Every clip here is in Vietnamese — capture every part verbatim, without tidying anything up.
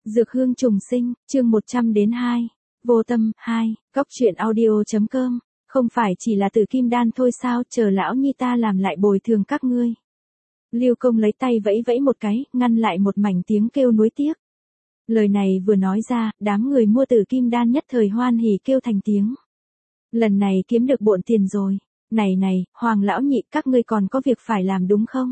Dược hương trùng sinh, chương một trăm đến hai. Vô tâm, hai, Cóc truyện audio.com. Không phải chỉ là Tử Kim Đan thôi sao, chờ lão nhi ta làm lại bồi thường các ngươi. Lưu Công lấy tay vẫy vẫy một cái, ngăn lại một mảnh tiếng kêu nuối tiếc. Lời này vừa nói ra, đám người mua Tử Kim Đan nhất thời hoan hỉ kêu thành tiếng. Lần này kiếm được bộn tiền rồi. Này này, Hoàng lão nhị, các ngươi còn có việc phải làm đúng không?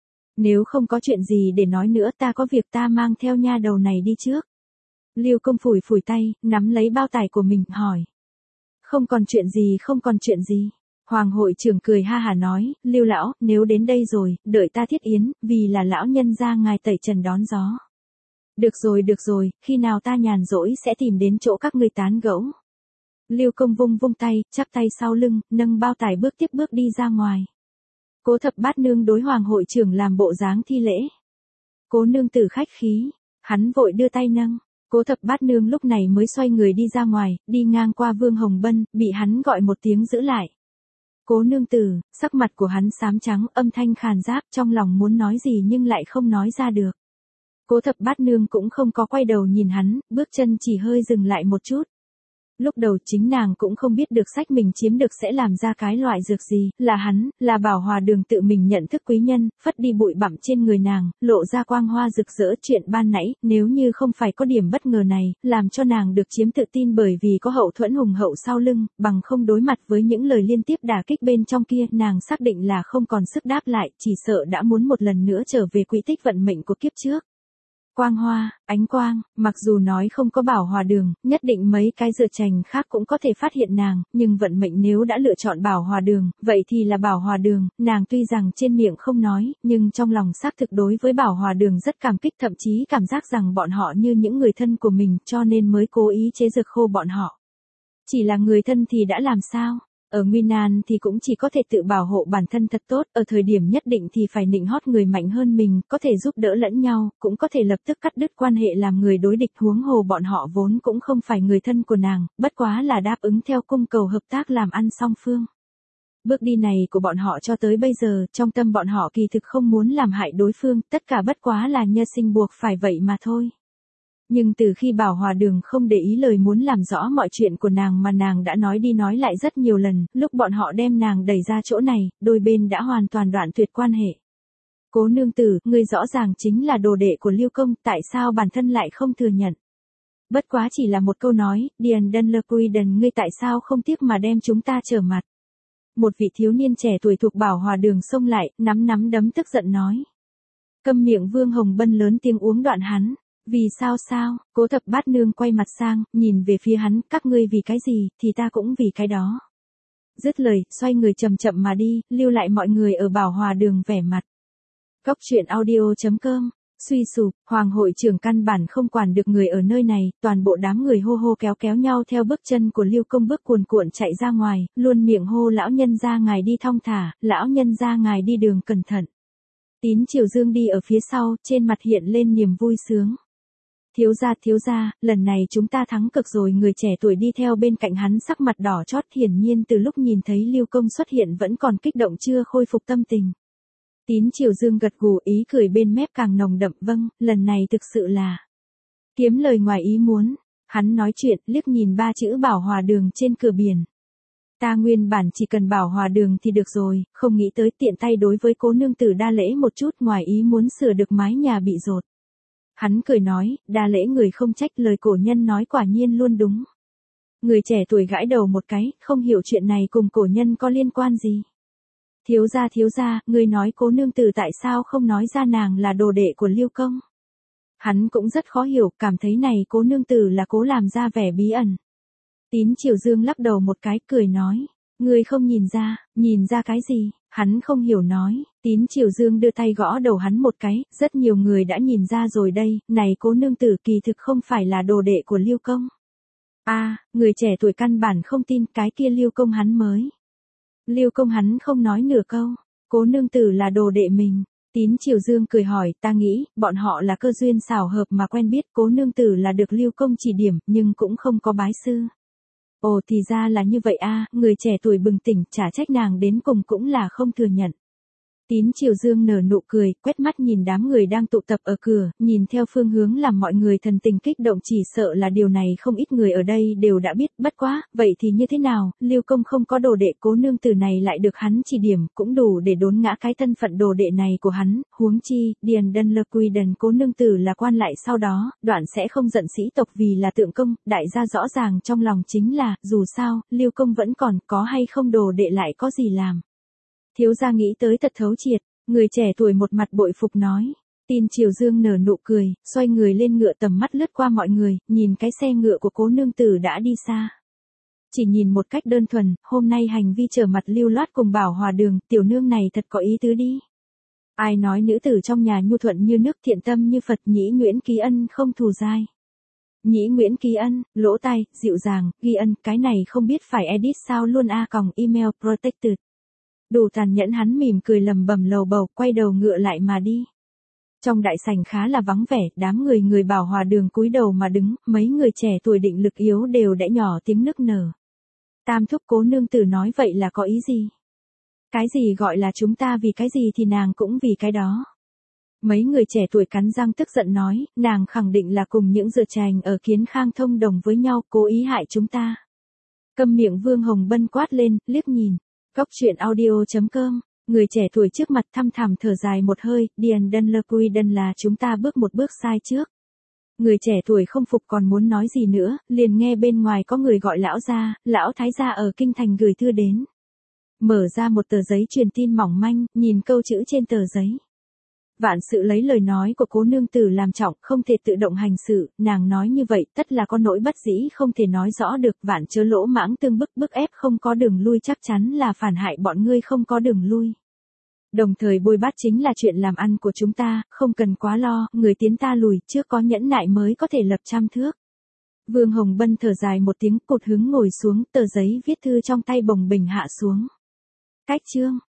Nếu không có chuyện gì để nói nữa, ta có việc ta mang theo nha đầu này đi trước. Lưu Công phủi phủi tay, nắm lấy bao tải của mình, hỏi. Không còn chuyện gì, không còn chuyện gì. Hoàng hội trưởng cười ha hả nói, Lưu lão, nếu đến đây rồi, đợi ta thiết yến, vì là lão nhân gia ngài tẩy trần đón gió. Được rồi, được rồi, khi nào ta nhàn rỗi sẽ tìm đến chỗ các ngươi tán gẫu. Lưu Công vung vung tay, chắp tay sau lưng, nâng bao tải bước tiếp bước đi ra ngoài. Cố Thập Bát Nương đối Hoàng hội trưởng làm bộ dáng thi lễ. Cố nương tử khách khí, hắn vội đưa tay nâng. Cố Thập Bát Nương lúc này mới xoay người đi ra ngoài, đi ngang qua Vương Hồng Bân, bị hắn gọi một tiếng giữ lại. Cố nương tử, sắc mặt của hắn xám trắng, âm thanh khàn giáp, trong lòng muốn nói gì nhưng lại không nói ra được. Cố Thập Bát Nương cũng không có quay đầu nhìn hắn, bước chân chỉ hơi dừng lại một chút. Lúc đầu chính nàng cũng không biết được sách mình chiếm được sẽ làm ra cái loại dược gì, là hắn, là Bảo Hòa Đường tự mình nhận thức quý nhân, phất đi bụi bặm trên người nàng, lộ ra quang hoa rực rỡ chuyện ban nãy, nếu như không phải có điểm bất ngờ này, làm cho nàng được chiếm tự tin bởi vì có hậu thuẫn hùng hậu sau lưng, bằng không đối mặt với những lời liên tiếp đả kích bên trong kia, nàng xác định là không còn sức đáp lại, chỉ sợ đã muốn một lần nữa trở về quỹ tích vận mệnh của kiếp trước. Quang hoa, ánh quang, mặc dù nói không có Bảo Hòa Đường, nhất định mấy cái dựa chành khác cũng có thể phát hiện nàng, nhưng vận mệnh nếu đã lựa chọn Bảo Hòa Đường, vậy thì là Bảo Hòa Đường, nàng tuy rằng trên miệng không nói, nhưng trong lòng xác thực đối với Bảo Hòa Đường rất cảm kích, thậm chí cảm giác rằng bọn họ như những người thân của mình, cho nên mới cố ý chế dược khô bọn họ. Chỉ là người thân thì đã làm sao? Ở nguy nan thì cũng chỉ có thể tự bảo hộ bản thân thật tốt, ở thời điểm nhất định thì phải nịnh hót người mạnh hơn mình, có thể giúp đỡ lẫn nhau, cũng có thể lập tức cắt đứt quan hệ làm người đối địch, huống hồ bọn họ vốn cũng không phải người thân của nàng, bất quá là đáp ứng theo cung cầu hợp tác làm ăn song phương. Bước đi này của bọn họ cho tới bây giờ, trong tâm bọn họ kỳ thực không muốn làm hại đối phương, tất cả bất quá là nhân sinh buộc phải vậy mà thôi. Nhưng từ khi Bảo Hòa Đường không để ý lời muốn làm rõ mọi chuyện của nàng mà nàng đã nói đi nói lại rất nhiều lần, lúc bọn họ đem nàng đẩy ra chỗ này, đôi bên đã hoàn toàn đoạn tuyệt quan hệ. Cố nương tử, ngươi rõ ràng chính là đồ đệ của Lưu Công, tại sao bản thân lại không thừa nhận? Bất quá chỉ là một câu nói, Điền Đân Lơ Quy Đần, ngươi tại sao không tiếc mà đem chúng ta trở mặt? Một vị thiếu niên trẻ tuổi thuộc Bảo Hòa Đường xông lại, nắm nắm đấm tức giận nói. Câm miệng, Vương Hồng Bân lớn tiếng uống đoạn hắn. Vì sao sao, Cố Thập Bát Nương quay mặt sang, nhìn về phía hắn, các ngươi vì cái gì, thì ta cũng vì cái đó. Dứt lời, xoay người chậm chậm mà đi, lưu lại mọi người ở Bảo Hòa Đường vẻ mặt. Cóc truyện audio.com, suy sụp, Hoàng hội trưởng căn bản không quản được người ở nơi này, toàn bộ đám người hô hô kéo kéo nhau theo bước chân của Lưu Công bước cuồn cuộn chạy ra ngoài, luôn miệng hô lão nhân gia ngài đi thong thả, lão nhân gia ngài đi đường cẩn thận. Tín Triều Dương đi ở phía sau, trên mặt hiện lên niềm vui sướng. Thiếu gia, thiếu gia, lần này chúng ta thắng cực rồi. Người trẻ tuổi đi theo bên cạnh hắn sắc mặt đỏ chót, hiển nhiên từ lúc nhìn thấy Lưu Công xuất hiện vẫn còn kích động, chưa khôi phục tâm tình. Tín Triều Dương gật gù, ý cười bên mép càng nồng đậm, vâng, lần này thực sự là kiếm lời ngoài ý muốn. Hắn nói chuyện, liếc nhìn ba chữ Bảo Hòa Đường trên cửa biển. Ta nguyên bản chỉ cần Bảo Hòa Đường thì được rồi, không nghĩ tới tiện tay đối với cố nương tử đa lễ một chút, ngoài ý muốn sửa được mái nhà bị dột. Hắn cười nói, đa lễ người không trách, lời cổ nhân nói quả nhiên luôn đúng. Người trẻ tuổi gãi đầu một cái, không hiểu chuyện này cùng cổ nhân có liên quan gì. Thiếu gia, thiếu gia, người nói cố nương tử tại sao không nói ra nàng là đồ đệ của Lưu Công. Hắn cũng rất khó hiểu, cảm thấy này cố nương tử là cố làm ra vẻ bí ẩn. Tín Triều Dương lắc đầu một cái, cười nói, người không nhìn ra, nhìn ra cái gì? Hắn không hiểu nói, Tín Triều Dương đưa tay gõ đầu hắn một cái, rất nhiều người đã nhìn ra rồi đây, này cố nương tử kỳ thực không phải là đồ đệ của Lưu Công. A, à, người trẻ tuổi căn bản không tin, cái kia Lưu Công hắn mới. Lưu Công hắn không nói nửa câu, cố nương tử là đồ đệ mình. Tín Triều Dương cười hỏi, ta nghĩ, bọn họ là cơ duyên xảo hợp mà quen biết, cố nương tử là được Lưu Công chỉ điểm, nhưng cũng không có bái sư. Ồ, thì ra là như vậy a, người trẻ tuổi bừng tỉnh, chả trách nàng đến cùng cũng là không thừa nhận. Tín Triều Dương nở nụ cười, quét mắt nhìn đám người đang tụ tập ở cửa, nhìn theo phương hướng làm mọi người thần tình kích động, chỉ sợ là điều này không ít người ở đây đều đã biết, bất quá, vậy thì như thế nào, Lưu Công không có đồ đệ, Cố nương tử này lại được hắn chỉ điểm, cũng đủ để đốn ngã cái thân phận đồ đệ này của hắn, huống chi, Điền Đân Lơ Quy Đần Cố nương tử là quan lại sau đó, đoạn sẽ không giận sĩ tộc vì là tượng công, đại gia rõ ràng trong lòng chính là, dù sao, Lưu Công vẫn còn, có hay không đồ đệ lại có gì làm. Thiếu gia nghĩ tới thật thấu triệt, người trẻ tuổi một mặt bội phục nói. Tin Triều Dương nở nụ cười, xoay người lên ngựa, tầm mắt lướt qua mọi người, nhìn cái xe ngựa của Cố nương tử đã đi xa. Chỉ nhìn một cách đơn thuần, hôm nay hành vi trở mặt lưu loát cùng Bảo Hòa Đường, tiểu nương này thật có ý tứ đi. Ai nói nữ tử trong nhà nhu thuận như nước, thiện tâm như Phật, Nhĩ Nguyễn Ký Ân không thù dai. Nhĩ Nguyễn Ký Ân, lỗ tai, dịu dàng, ghi ân, cái này không biết phải edit sao luôn a còng email protected. Đủ tàn nhẫn, hắn mỉm cười lầm bầm lầu bầu, quay đầu ngựa lại mà đi. Trong đại sảnh khá là vắng vẻ, đám người người Bảo Hòa Đường cúi đầu mà đứng, mấy người trẻ tuổi định lực yếu đều đẽ nhỏ tiếng nức nở. Tam thúc, Cố nương tử nói vậy là có ý gì? Cái gì gọi là chúng ta vì cái gì thì nàng cũng vì cái đó. Mấy người trẻ tuổi cắn răng tức giận nói, nàng khẳng định là cùng những dựa trành ở Kiến Khang thông đồng với nhau, cố ý hại chúng ta. Câm miệng, Vương Hồng Bân quát lên, liếc nhìn. Góc truyện audio chấm com, người trẻ tuổi trước mặt thăm thẳm thở dài một hơi, Điền Đân Lơ Quy Đân là chúng ta bước một bước sai trước. Người trẻ tuổi không phục còn muốn nói gì nữa, liền nghe bên ngoài có người gọi lão gia, lão thái gia ở kinh thành gửi thư đến. Mở ra một tờ giấy truyền tin mỏng manh, nhìn câu chữ trên tờ giấy. Vạn sự lấy lời nói của Cố nương tử làm trọng, không thể tự động hành sự, nàng nói như vậy tất là có nỗi bất dĩ không thể nói rõ được, vạn chớ lỗ mãng tương bức bức ép không có đường lui, chắc chắn là phản hại bọn ngươi không có đường lui. Đồng thời bôi bát chính là chuyện làm ăn của chúng ta, không cần quá lo, người tiến ta lùi, trước có nhẫn nại mới có thể lập trăm thước. Vương Hồng Bân thở dài một tiếng, cột hứng ngồi xuống, tờ giấy viết thư trong tay bồng bềnh hạ xuống. Cách chương